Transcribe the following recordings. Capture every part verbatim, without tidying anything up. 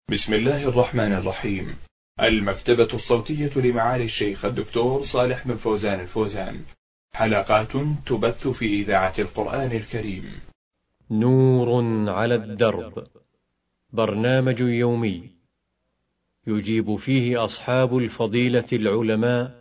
بسم الله الرحمن الرحيم. المكتبة الصوتية لمعالي الشيخ الدكتور صالح بن فوزان الفوزان، حلقات تبث في إذاعة القرآن الكريم. نور على الدرب، برنامج يومي يجيب فيه أصحاب الفضيلة العلماء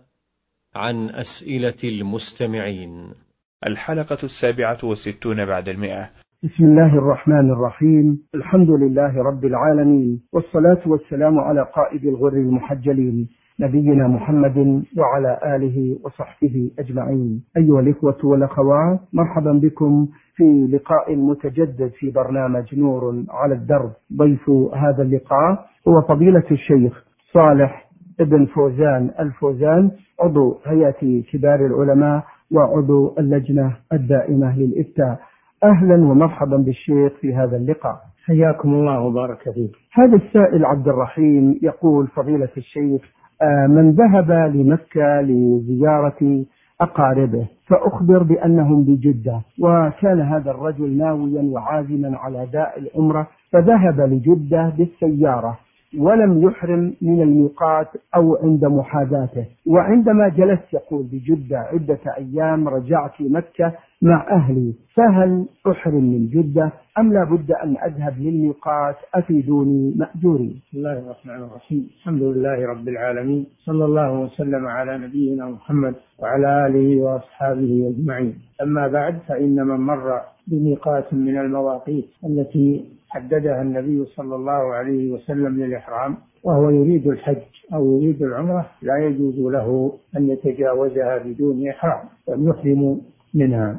عن أسئلة المستمعين. الحلقة السابعة والستون بعد المئة. بسم الله الرحمن الرحيم. الحمد لله رب العالمين، والصلاة والسلام على قائد الغر المحجلين نبينا محمد وعلى آله وصحبه أجمعين. أيها الإخوة والأخوات، مرحبا بكم في لقاء متجدد في برنامج نور على الدرب. ضيف هذا اللقاء هو فضيلة الشيخ صالح بن فوزان الفوزان، عضو هيئة كبار العلماء وعضو اللجنة الدائمة للإفتاء. أهلا ومرحبا بالشيخ في هذا اللقاء. حياكم الله وبارك فيك. هذا السائل عبد الرحيم يقول: فضيلة الشيخ، من ذهب لمكة لزيارة أقاربه فأخبر بأنهم بجدة، وكان هذا الرجل ناويا وعازما على أداء العمرة، فذهب لجدة بالسيارة ولم يحرم من الميقات أو عند محاذاته، وعندما جلست يقول بجدة عدة أيام رجعت مكة مع أهلي، فهل أحرم من جدة أم لا بد أن أذهب للميقات؟ أفيدوني مأجوري. بسم الله الرحمن الرحيم. الحمد لله رب العالمين، صلى الله وسلم على نبينا محمد وعلى آله وأصحابه أجمعين. أما بعد، فإن من مر بميقات من المواقيت التي حددها النبي صلى الله عليه وسلم للإحرام وهو يريد الحج أو يريد العمرة، لا يجوز له أن يتجاوزها بدون إحرام ويحرم منها.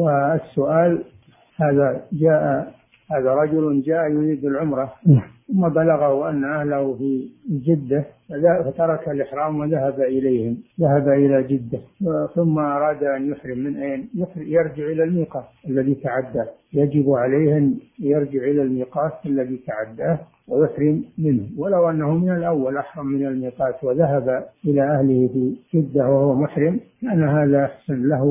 والسؤال هذا: جاء هذا رجل جاء يريد العمرة ثم بلغه أن أهله في جدة فترك الإحرام وذهب إليهم، ذهب إلى جدة ثم أراد أن يحرم. من أين يرجع؟ إلى الميقات الذي تعدى. يجب عليه أن يرجع إلى الميقات الذي تعداه ويحرم منه، ولو أنه من الأول أحرم من الميقات وذهب إلى أهله في جدة وهو محرم كان هذا أحسن له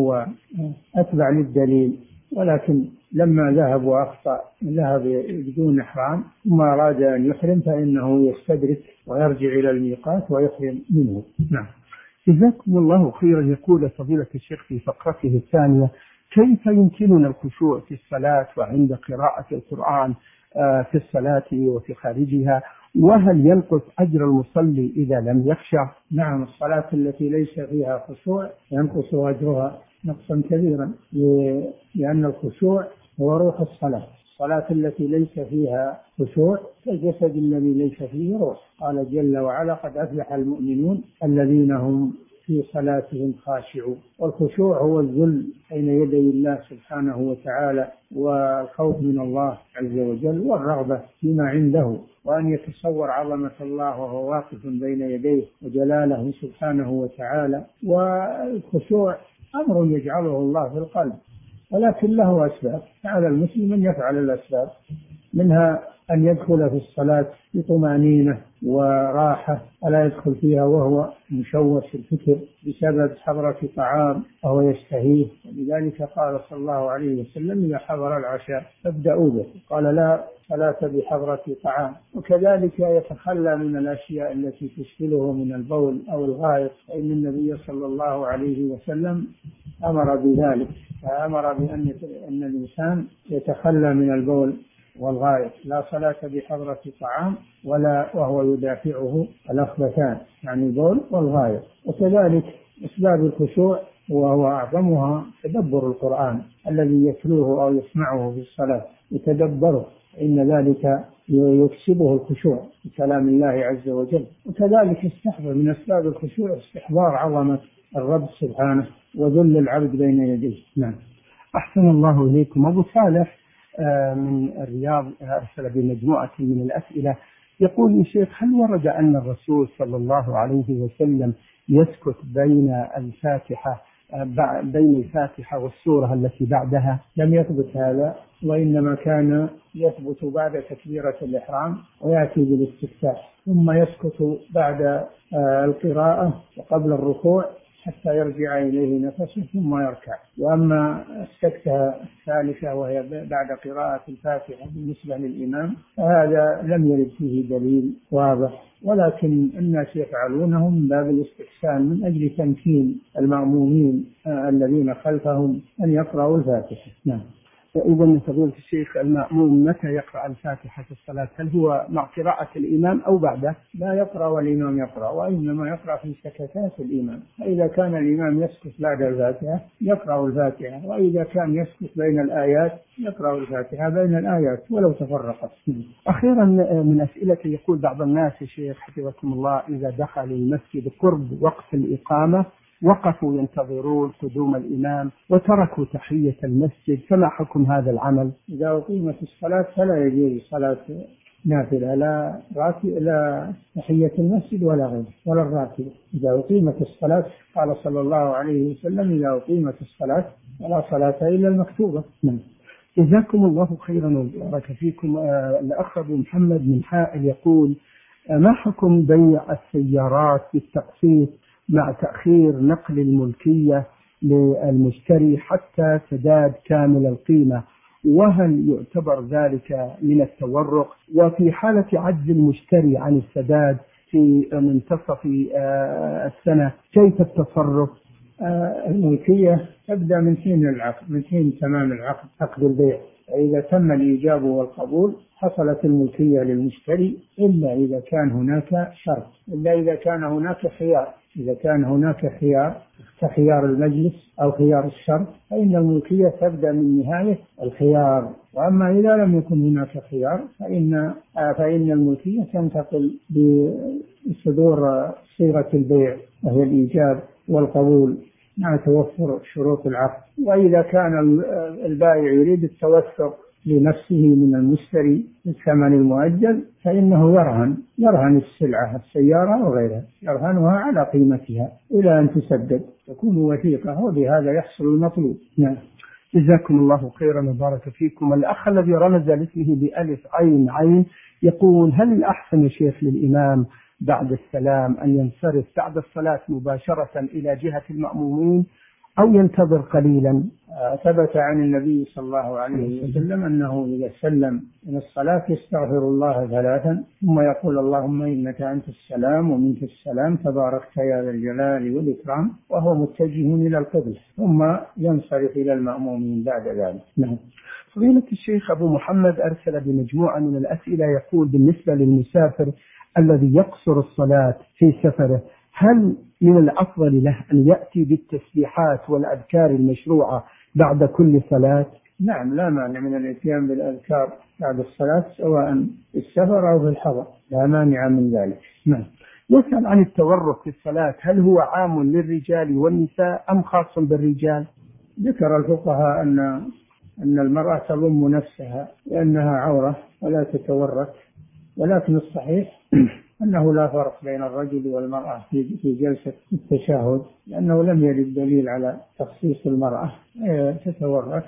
وأتبع للدليل. ولكن لما ذهب وأخطأ ذهب بدون إحرام ثم أراد أن يحرم فإنه يستدرك ويرجع إلى الميقات ويحرم منه. نعم. جزاكم الله خيرا. يقول فضيلة الشيخ في فقرته الثانية: كيف يمكننا الخشوع في الصلاة وعند قراءة القرآن في الصلاة وفي خارجها؟ وهل ينقص أجر المصلي إذا لم يخشع؟ نعم، الصلاة التي ليس فيها خشوع ينقص أجرها نقصا كبيرا، لأن الخشوع هو روح الصلاة. الصلاة التي ليس فيها خشوع كالجسد الذي ليس فيه روح. قال جل وعلا: قد أفلح المؤمنون الذين هم في صلاتهم خاشعون. والخشوع هو الذل بين يدي الله سبحانه وتعالى، والخوف من الله عز وجل، والرغبة فيما عنده، وأن يتصور عظمة الله وهو واقف بين يديه وجلاله سبحانه وتعالى. والخشوع أمر يجعله الله في القلب، ولكن له أسباب، على المسلم أن يفعل الأسباب، منها أن يدخل في الصلاة بطمأنينة وراحة، ولا يدخل فيها وهو مشوش الفكر بسبب حضرة طعام وهو يشتهيه. ولذلك قال صلى الله عليه وسلم: إذا حضر العشاء فابدأوا به. قال: لا صلاة بحضرة طعام. وكذلك يتخلى من الأشياء التي تشغله من البول أو الغائط، فإن النبي صلى الله عليه وسلم أمر بذلك، فأمر بأن أن الإنسان يتخلى من البول والغائط. لا صلاة بحضرة طعام ولا وهو يدافعه الأخبثان، يعني البول والغائط. وكذلك أسباب الخشوع وهو أعظمها تدبر القرآن الذي يتلوه أو يسمعه في الصلاة، يتدبره، إن ذلك يكسبه الخشوع بكلام الله عز وجل. وكذلك استحضر من أسباب الخشوع استحضار عظمة الرب سبحانه وذل العبد بين يديه. نعم. أحسن الله إليكم. أبو صالح من الرياض أرسل بمجموعة من الأسئلة، يقول: يا شيخ، هل ورد أن الرسول صلى الله عليه وسلم يسكت بين الفاتحة بين الفاتحة والسورة التي بعدها؟ لم يثبت هذا، وإنما كان يثبت بعد تكبيرة الإحرام ويأتي بالاستفتاح، ثم يسكت بعد القراءة وقبل الركوع، حتى يرجع إليه نفسه ثم يركع. وأما السكتة الثالثة وهي بعد قراءة الفاتحة بالنسبة للإمام فهذا لم يرد فيه دليل واضح، ولكن الناس يفعلونه من باب الاستحسان من أجل تمكين المأمومين الذين خلفهم أن يقرأوا الفاتحة. نعم. إذن فضيلة الشيخ المأموم متى يقرأ الفاتحة في الصلاة؟ هل هو مع قراءة الإمام أو بعده؟ لا يقرأ والإمام يقرأ، وإنما يقرأ في سكتات الإمام. فإذا كان الإمام يسكت بعد الفاتحة يقرأ الفاتحة، وإذا كان يسكت بين الآيات يقرأ الفاتحة بين الآيات ولو تفرقت. أخيرا من أسئلة يقول بعض الناس يا شيخ حفظكم الله إذا دخلوا المسجد قرب وقت الإقامة وقفوا ينتظرون قدوم الإمام وتركوا تحية المسجد، فما حكم هذا العمل؟ إذا أقيمت الصلاة فلا يجوز صلاة نافلة لا راتب لا تحية المسجد ولا غيره ولا الراتب. إذا أقيمت الصلاة قال صلى الله عليه وسلم إذا أقيمت الصلاة فلا صلاة إلا المكتوبة. نعم. جزاكم الله خيرا وبارك فيكم. آه الأخ أبو محمد من حائل يقول آه ما حكم بيع السيارات بالتقسيط مع تأخير نقل الملكية للمشتري حتى سداد كامل القيمة، وهل يعتبر ذلك من التورق؟ وفي حالة عجز المشتري عن السداد في منتصف السنة كيف التصرف؟ الملكية تبدأ من حين العقد، من حين تمام العقد، عقد البيع. إذا تم الإيجاب والقبول حصلت الملكية للمشتري إلا إذا كان هناك شرط، إلا إذا كان هناك خيار. إذا كان هناك خيار كخيار المجلس أو خيار الشرط فإن الملكية تبدأ من نهاية الخيار. وأما إذا لم يكن هناك خيار فإن فإن الملكية تنتقل بصدور صيغة البيع وهي الإيجاب والقبول مع توفر شروط العقد. وإذا كان البائع يريد التوثق لنفسه من المشتري بالثمن المؤجل فإنه يرهن يرهن السلعة السيارة وغيرها يرهنها على قيمتها إلى أن تسدد تكون وثيقة، وبهذا يحصل المطلوب. نعم. جزاكم الله خيرا وبارك فيكم. الأخ الذي رمز لاسمه بألف عين عين يقول هل الأحسن يا شيخ للإمام بعد السلام أن ينصرف بعد الصلاة مباشرة إلى جهة المأمومين أو ينتظر قليلا؟ ثبت عن النبي صلى الله عليه وسلم أنه إذا سلم من الصلاة يستغفر الله ثلاثا ثم يقول اللهم إنك أنت السلام ومنك السلام تباركت يا ذا الجلال والإكرام، وهو متجه إلى القبلة، ثم ينصرف إلى المأمومين بعد ذلك. نعم. فضيلة الشيخ أبو محمد أرسل بمجموعة من الأسئلة يقول بالنسبة للمسافر الذي يقصر الصلاة في سفره هل من الأفضل له أن يأتي بالتسبيحات والأذكار المشروعة بعد كل صلاة؟ نعم، لا مانع من الاتيان بالأذكار بعد الصلاة سواء في السفر أو في الحضر، لا مانع من ذلك. نعم. يسأل عن التورك في الصلاة هل هو عام للرجال والنساء أم خاص بالرجال؟ ذكر الفقهاء أن أن المرأة تضم نفسها لأنها عورة ولا تتورك، ولكن الصحيح أنه لا فرق بين الرجل والمرأة في جلسة التشهد، لأنه لم يرد دليل على تخصيص المرأة، تتورك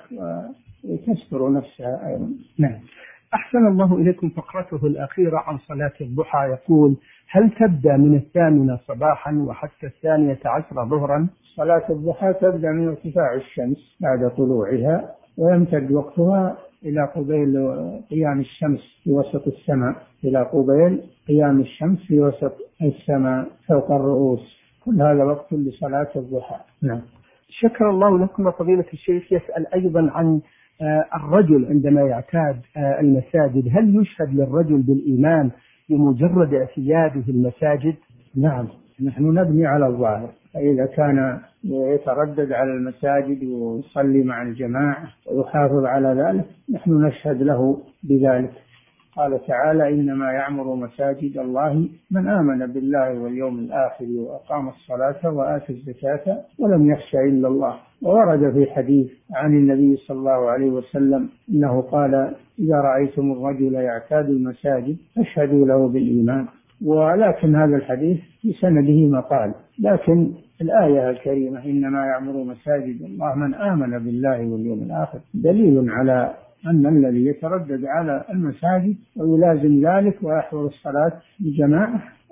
وتستر نفسها أيضا. نعم. أحسن الله إليكم. فقرته الأخيرة عن صلاة الضحى يقول هل تبدأ من الثامنة صباحا وحتى الثانية عشر ظهرا؟ صلاة الضحى تبدأ من ارتفاع الشمس بعد طلوعها ويمتد وقتها إلى قبيل قيام الشمس في وسط السماء، إلى قبيل قيام الشمس في وسط السماء فوق الرؤوس. كل هذا وقت لصلاة الضحى. نعم. شكر الله لكم فضيلة الشيخ. يسأل أيضا عن الرجل عندما يعتاد المساجد هل يشهد للرجل بالإيمان بمجرد اعتياده المساجد؟ نعم، نحن نبني على الظاهر، فإذا كان يتردد على المساجد ويصلي مع الجماعة ويحافظ على ذلك نحن نشهد له بذلك. قال تعالى إنما يعمر مساجد الله من آمن بالله واليوم الآخر وأقام الصلاة وآتى الزكاة ولم يخش إلا الله. وورد في حديث عن النبي صلى الله عليه وسلم إنه قال إذا رأيتم الرجل يعتاد المساجد فاشهدوا له بالإيمان. ولكن هذا الحديث في سنده مقال، لكن الآية الكريمة إنما يعمر مساجد الله من آمن بالله واليوم الآخر دليل على أن الذي يتردد على المساجد ويلازم ذلك ويحضر الصلاة بجماعة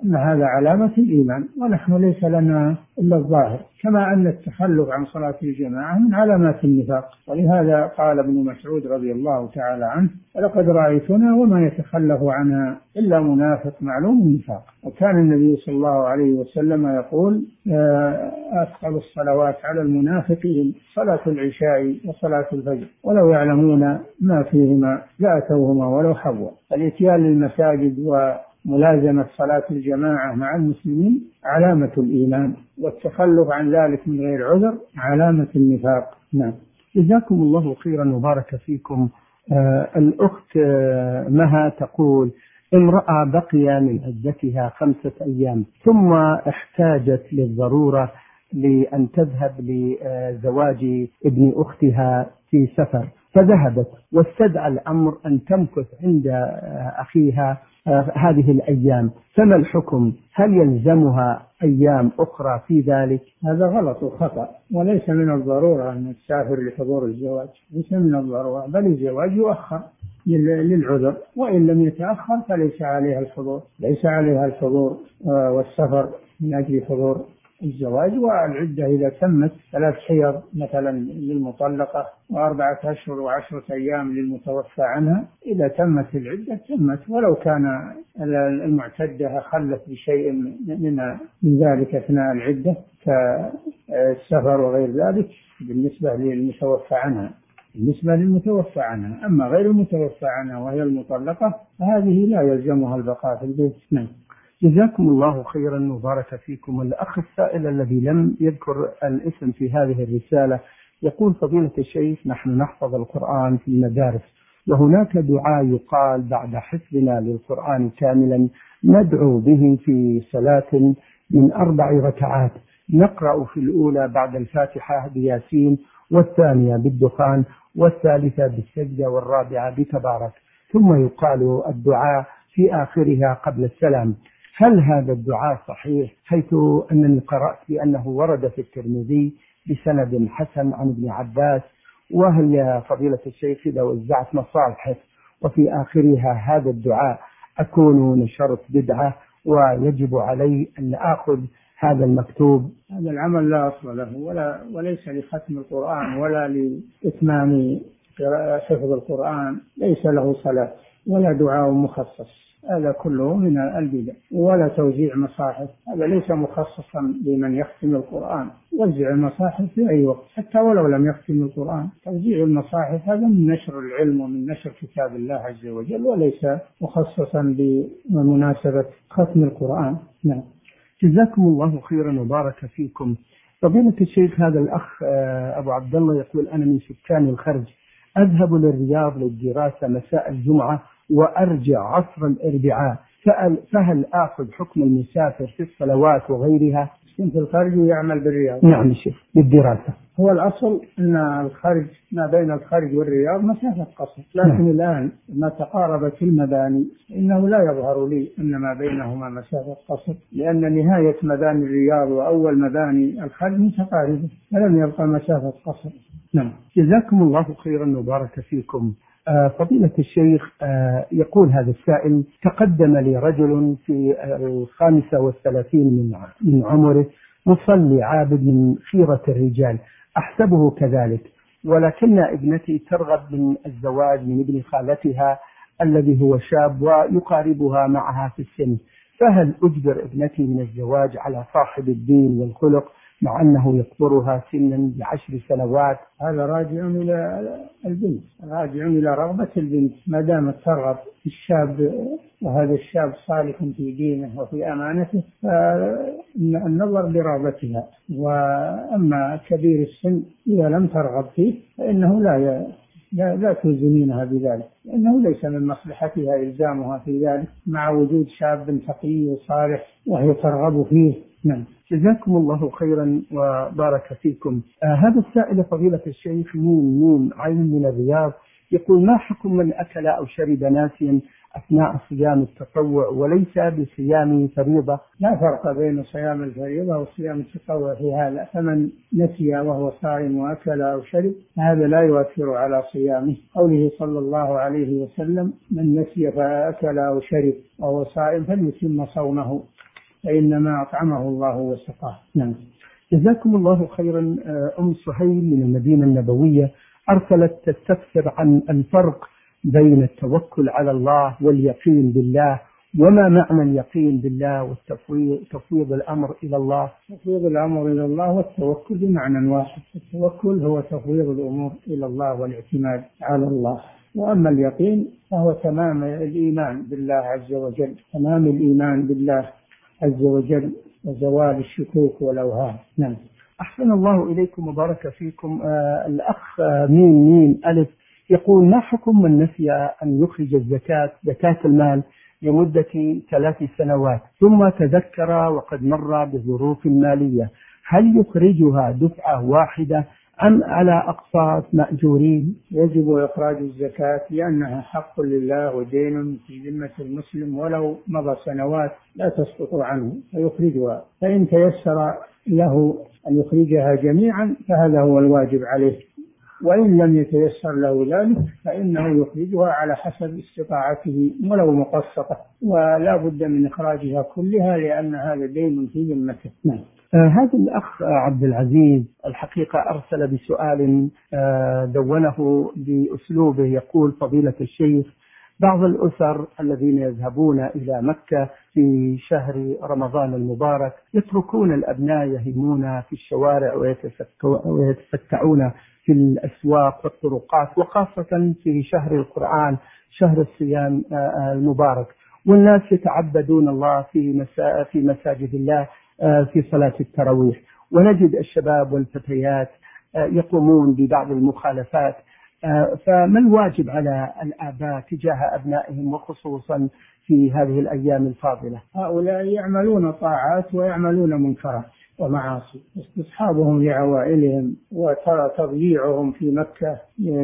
أن هذا علامة الإيمان، ونحن ليس لنا إلا الظاهر، كما أن التخلف عن صلاة الجماعة من علامات النفاق. ولهذا قال ابن مسعود رضي الله تعالى عنه: ولقد رأيتنا وما يتخلف عنها إلا منافق معلوم النفاق. وكان النبي صلى الله عليه وسلم يقول: أثقل الصلوات على المنافقين صلاة العشاء وصلاة الفجر ولو يعلمون ما فيهما لأتوهما ولو حبوا. الإتيان للمساجد وملازمة صلاة الجماعة مع المسلمين علامة الإيمان، والتخلف عن ذلك من غير عذر علامة النفاق. نعم. جزاكم الله خيرا وبارك فيكم. آه الأخت آه مها تقول: امرأة بقي من عدتها خمسة أيام ثم احتاجت للضرورة لأن تذهب لزواج ابن أختها في سفر، فذهبت واستدعى الأمر أن تمكث عند أخيها هذه الأيام، فما الحكم؟ هل يلزمها أيام أخرى في ذلك؟ هذا غلط وخطأ، وليس من الضرورة أن تسافر لحضور الزواج، ليس من الضرورة، بل الزواج يؤخر للعذر، وإن لم يتأخر فليس عليها الحضور، ليس عليها الحضور والسفر من أجل حضور الزواج. والعدة إذا تمت ثلاث حيض مثلا للمطلقة وأربعة أشهر وعشرة أيام للمتوفى عنها، إذا تمت العدة تمت، ولو كان المعتدة خلت بشيء من ذلك أثناء العدة كالسفر وغير ذلك بالنسبة للمتوفى عنها بالنسبة للمتوفى عنها. أما غير المتوفى عنها وهي المطلقة فهذه لا يلزمها البقاء في البيت. نعم. جزاكم الله خيرا وبارك فيكم. الأخ السائل الذي لم يذكر الاسم في هذه الرسالة يقول: فضيلة الشيخ، نحن نحفظ القرآن في المدارس، وهناك دعاء يقال بعد حفظنا للقرآن كاملا ندعو به في صلاة من أربع ركعات، نقرأ في الأولى بعد الفاتحة بياسين، والثانية بالدخان، والثالثة بالسجدة، والرابعة بتبارك، ثم يقال الدعاء في آخرها قبل السلام. هل هذا الدعاء صحيح؟ حيث أنني قرأت بأنه ورد في الترمذي بسند حسن عن ابن عباس. وهل يا فضيلة الشيخ إذا وزعت مصاحف وفي آخرها هذا الدعاء أكون نشرت بدعة ويجب علي أن آخذ هذا المكتوب؟ هذا العمل لا أصل له، ولا وليس لختم القرآن ولا لإتمام حفظ القرآن، ليس له صلاة ولا دعاء مخصص، هذا كله من البدع. ولا توزيع مصاحف، هذا ليس مخصصا لمن يختم القرآن. وزع المصاحف في أي وقت حتى ولو لم يختم القرآن. توزيع المصاحف هذا من نشر العلم ومن نشر كتاب الله عز وجل، وليس مخصصا بمناسبة ختم القرآن. نعم. جزاكم الله خيرا وبارك فيكم. فضيلة الشيخ، هذا الأخ أبو عبد الله يقول: أنا من سكان الخرج، أذهب للرياض للدراسة مساء الجمعة وأرجع عصر الأربعاء، فهل آخذ حكم المسافر في الصلوات وغيرها؟ في الخارج ويعمل بالرياض. نعم شيخ، بالدراسة. هو الأصل أن الخارج ما بين الخارج والرياض مسافة قصر، لكن نعم. الآن ما تقاربت المباني إنه لا يظهر لي أن ما بينهما مسافة قصر، لأن نهاية مباني الرياض وأول مباني الخارج متقاربة، فلم يبقى مسافة قصر. نعم. جزاكم الله خيرا وبارك فيكم. آه فضيلة الشيخ، آه يقول هذا السائل: تقدم لي رجل في الخامسة والثلاثين من من عمره، مصلي عابد من خيرة الرجال، أحسبه كذلك، ولكن ابنتي ترغب من الزواج من ابن خالتها الذي هو شاب ويقاربها معها في السن، فهل أجبر ابنتي من الزواج على صاحب الدين والخلق مع أنه يكبرها سنا بعشر سنوات؟ هذا راجع إلى البنت، راجع إلى رغبة البنت، ما دامت ترغب في الشاب وهذا الشاب صالح في دينه وفي أمانته، فالنظر لرغبتها. وأما كبير السن إذا لم ترغب فيه فإنه لا لا, لا تلزمينها بذلك، لأنه ليس من مصلحتها إلزامها في ذلك مع وجود شاب تقي وصالح وهي ترغب فيه. نعم. جزاكم الله خيرا وبارك فيكم. آه هذا السائل فضيلة الشيخ ميم ميم عين من الرياض يقول: ما حكم من أكل أو شرب ناسيا أثناء صيام التطوع وليس بصيام فريضة؟ لا فرق بين صيام الفريضة وصيام التطوع في هذا، فمن نسي وهو صائم وأكل أو شرب هذا لا يؤثر على صيامه، قوله صلى الله عليه وسلم: من نسي فأكل أو شرب وهو صائم فليتم صومه. فإنما أطعمه الله وسقاه. نعم. جزاكم الله خيرا. أم سهيل من المدينة النبوية أرسلت تستفسر عن الفرق بين التوكل على الله واليقين بالله، وما معنى اليقين بالله والتفويض تفويض الأمر إلى الله؟ تفويض الأمر إلى الله والتوكل بمعنى واحد. التوكل هو تفويض الأمور إلى الله والاعتماد على الله، وأما اليقين فهو تمام الإيمان بالله عز وجل، تمام الإيمان بالله عز وجل وزوال الشكوك والأوهام. نعم. أحسن الله إليكم وبارك فيكم. آه الأخ ميم ميم ألف يقول: ما حكم من نسي أن يخرج الزكاة زكاة المال لمدة ثلاث سنوات ثم تذكر وقد مر بظروف مالية، هل يخرجها دفعة واحدة أم على أقساط مأجورين؟ يجب إخراج الزكاة لأنها حق لله ودين في ذمة المسلم، ولو مضى سنوات لا تسقط عنه فيخرجها، فإن تيسر له أن يخرجها جميعا فهذا هو الواجب عليه، وإن لم يتيسر له ذلك فإنه يخرجها على حسب استطاعته ولو مقسطة، ولا بد من إخراجها كلها لأن هذا دين في ذمته. نعم. آه هذا الأخ عبد العزيز الحقيقة أرسل بسؤال آه دونه بأسلوبه، يقول: فضيلة الشيخ، بعض الأسر الذين يذهبون إلى مكة في شهر رمضان المبارك يتركون الأبناء يهيمون في الشوارع ويتفتعون في الأسواق والطرقات، وخاصة في شهر القرآن شهر الصيام المبارك، والناس يتعبدون الله في في مساجد الله في صلاة التراويح، ونجد الشباب والفتيات يقومون ببعض المخالفات، فما الواجب على الآباء تجاه أبنائهم وخصوصا في هذه الأيام الفاضلة؟ هؤلاء يعملون طاعات ويعملون منكرات ومعاصي، استصحابهم لعوائلهم وترى تضييعهم في مكة،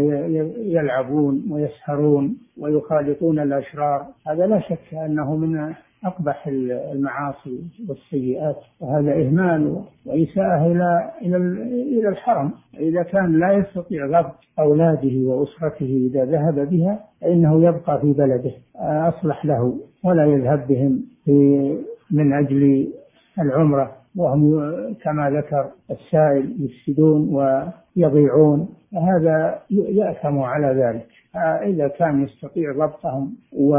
يلعبون ويسهرون ويخالطون الأشرار، هذا لا شك أنه من أقبح المعاصي والسيئات، وهذا إهمال وإساءة إلى إلى إلى الحرم. إذا كان لا يستطيع ضبط أولاده وأسرته إذا ذهب بها فإنه يبقى في بلده أصلح له، ولا يذهب بهم في من أجل العمرة وهم كما ذكر السائل يفسدون ويضيعون، فهذا يأثم على ذلك. إذا كان يستطيع ضبطهم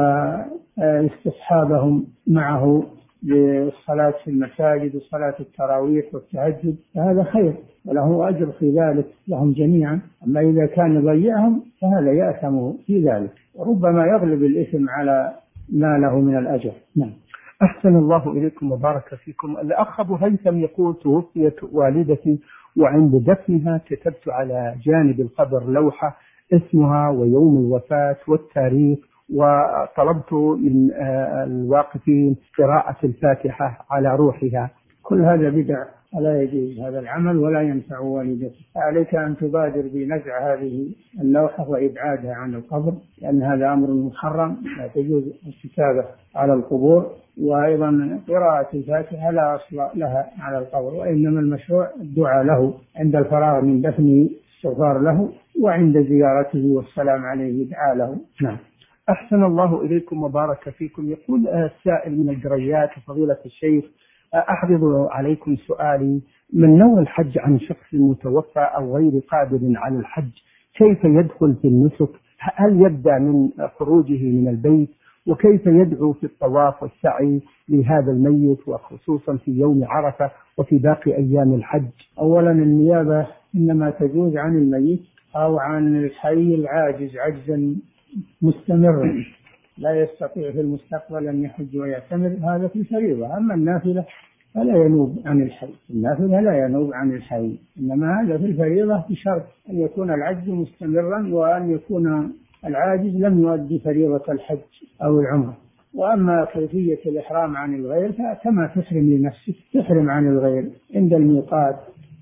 واستصحابهم معه للصلاة في المساجد وصلاة التراويح والتهجد فهذا خير وله أجر في ذلك لهم جميعا، أما إذا كان يضيعهم فهذا يأثم في ذلك، وربما يغلب الإثم على ما له من الأجر. نعم. أحسن الله إليكم وبارك فيكم. الأخ أبو هيثم يقول: توفيت والدتي وعند دفنها كتبت على جانب القبر لوحة اسمها ويوم الوفاة والتاريخ، وطلبت من الواقفين قراءة الفاتحة على روحها. كل هذا بدع، لا يجوز هذا العمل ولا ينفع والدتك. عليك أن تبادر بنزع هذه اللوحة وإبعادها عن القبر، لأن هذا أمر محرم، لا تجوز الكتابة على القبور، وأيضا قراءة الفاتحة لا أصل لها على القبر، وإنما المشروع الدعاء له عند الفراغ من دفنه، استغفار له، وعند زيارته والسلام عليه دعاء له. نعم. أحسن الله إليكم وبارك فيكم. يقول السائل من القريات: فضيلة الشيخ، أحرض عليكم سؤالي، من نوى الحج عن شخص متوفى أو غير قادر على الحج كيف يدخل في النسك؟ هل يبدأ من خروجه من البيت؟ وكيف يدعو في الطواف والسعي لهذا الميت وخصوصا في يوم عرفة وفي باقي أيام الحج؟ أولا النيابة إنما تجوز عن الميت أو عن الحي العاجز عجزا مستمرا لا يستطيع في المستقبل أن يحج ويعتمر، هذا في الفريضة. أما النافلة فلا ينوب عن الحي، النافلة لا ينوب عن الحي، إنما هذا في الفريضة بشرط أن يكون العجز مستمرا وأن يكون العاجز لم يؤدي فريضة الحج أو العمرة. وأما كيفية الإحرام عن الغير فكما تحرم لنفسك تحرم عن الغير عند الميقات،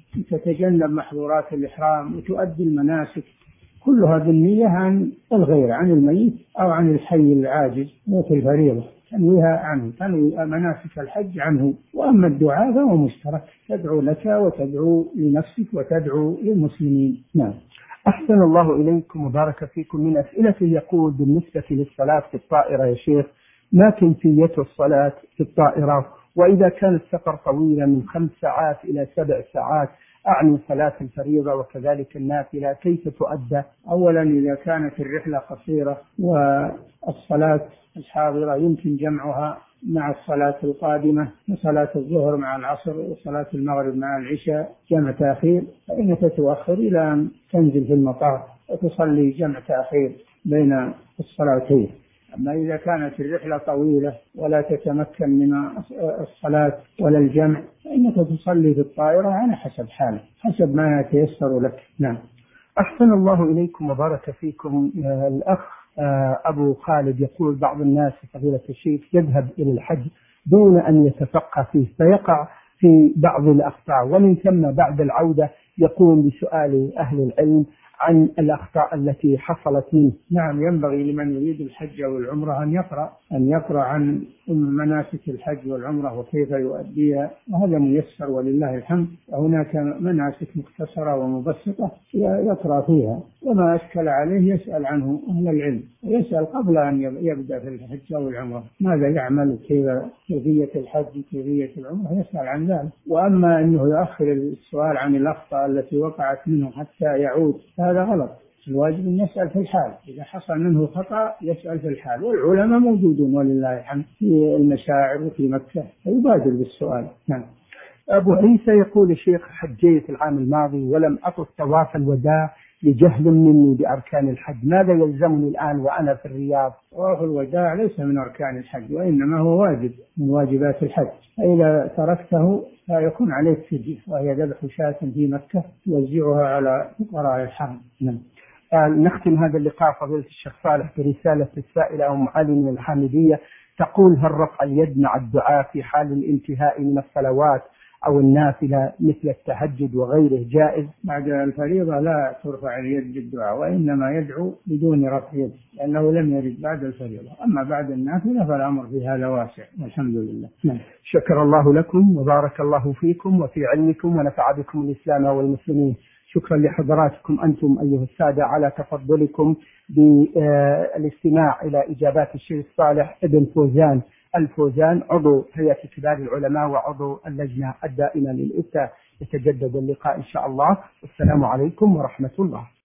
تتجنب محظورات الإحرام وتؤدي المناسك كلها بالنية عن الغير، عن الميت أو عن الحي العاجز في الفريضة تنويها عنه، تنوي مناسك الحج عنه. وأما الدعاء فهو مشترك، تدعو لك وتدعو لنفسك وتدعو للمسلمين. نعم. أحسن الله إليكم وبارك فيكم. من أسئلته يقول: بالنسبة للصلاة في الطائرة يا شيخ، ما كيفية الصلاة في الطائرة وإذا كان السفر طويلا من خمس ساعات إلى سبع ساعات، أعني صلاة الفريضة وكذلك النافلة، كيف تؤدى؟ أولا إذا كانت الرحلة قصيرة والصلاة الحاضرة يمكن جمعها مع الصلاة القادمة، وصلاة الظهر مع العصر وصلاة المغرب مع العشاء جمع تأخير، فإنك تؤخر إلى أن تنزل في المطار وتصلي جمع تأخير بين الصلاتين. أما إذا كانت الرحلة طويلة ولا تتمكن من الصلاة ولا الجمع، فإنك تصلي في الطائرة على حسب حالك، حسب ما يتيسر لك. نعم. أحسن الله إليكم وبارك فيكم. الأخ أبو خالد يقول بعض الناس فضيلة الشيخ يذهب إلى الحج دون أن يتفقه فيه، فيقع في بعض الأخطاء، ومن ثم بعد العودة يقوم بسؤال أهل العلم عن الأخطاء التي حصلت منه. نعم، ينبغي لمن يريد الحج والعمرة أن يقرأ أن يقرأ عن مناسك الحج والعمرة وكيف يؤديها، وهذا ميسر ولله الحمد. هناك مناسك مختصرة ومبسطة يقرأ فيها، وما أشكل عليه يسأل عنه أهل العلم، ويسأل قبل أن يبدأ في الحج أو العمرة ماذا يعمل، كيف كيفية الحج كيفية العمرة، يسأل عن ذلك. وأما أنه يؤخر السؤال عن الأخطاء التي وقعت منه حتى يعود، هذا غلط. الواجب أن يسأل في الحال، إذا حصل منه خطأ يسأل في الحال، والعلماء موجودون ولله الحمد في المشاعر وفي مكة، فيبادر بالسؤال. نعم. أبو عيسى يقول الشيخ حجيت العام الماضي ولم أطف طواف الوداع لجهل مني بأركان الحج، ماذا يلزمني الآن وأنا في الرياض؟ طواف الوداع ليس من أركان الحج، وإنما هو واجب من واجبات الحج، فإذا تركته لا يكون عليك فدية، وهي ذبح شاة في مكة توزعها على فقراء الحرم. نعم. نختم هذا اللقاء فضيلة الشيخ صالح برسالة السائلة أم علي من الحامدية تقول: هل رفع اليد مع الدعاء في حال الانتهاء من الصلوات أو النافلة مثل التهجد وغيره جائز؟ بعد الفريضة لا ترفع اليد بالدعاء، وإنما يدعو بدون رفع يد، لأنه لم يرد بعد الفريضة. أما بعد النافلة فالأمر في هذا واسع والحمد لله. نعم. شكر الله لكم وبارك الله فيكم وفي علمكم ونفع بكم الإسلام والمسلمين. شكرا لحضراتكم أنتم أيها السادة على تفضلكم بالاستماع إلى إجابات الشيخ صالح ابن فوزان الفوزان، عضو هيئة كبار العلماء وعضو اللجنة الدائمة للإفتاء. يتجدد اللقاء إن شاء الله، والسلام عليكم ورحمة الله.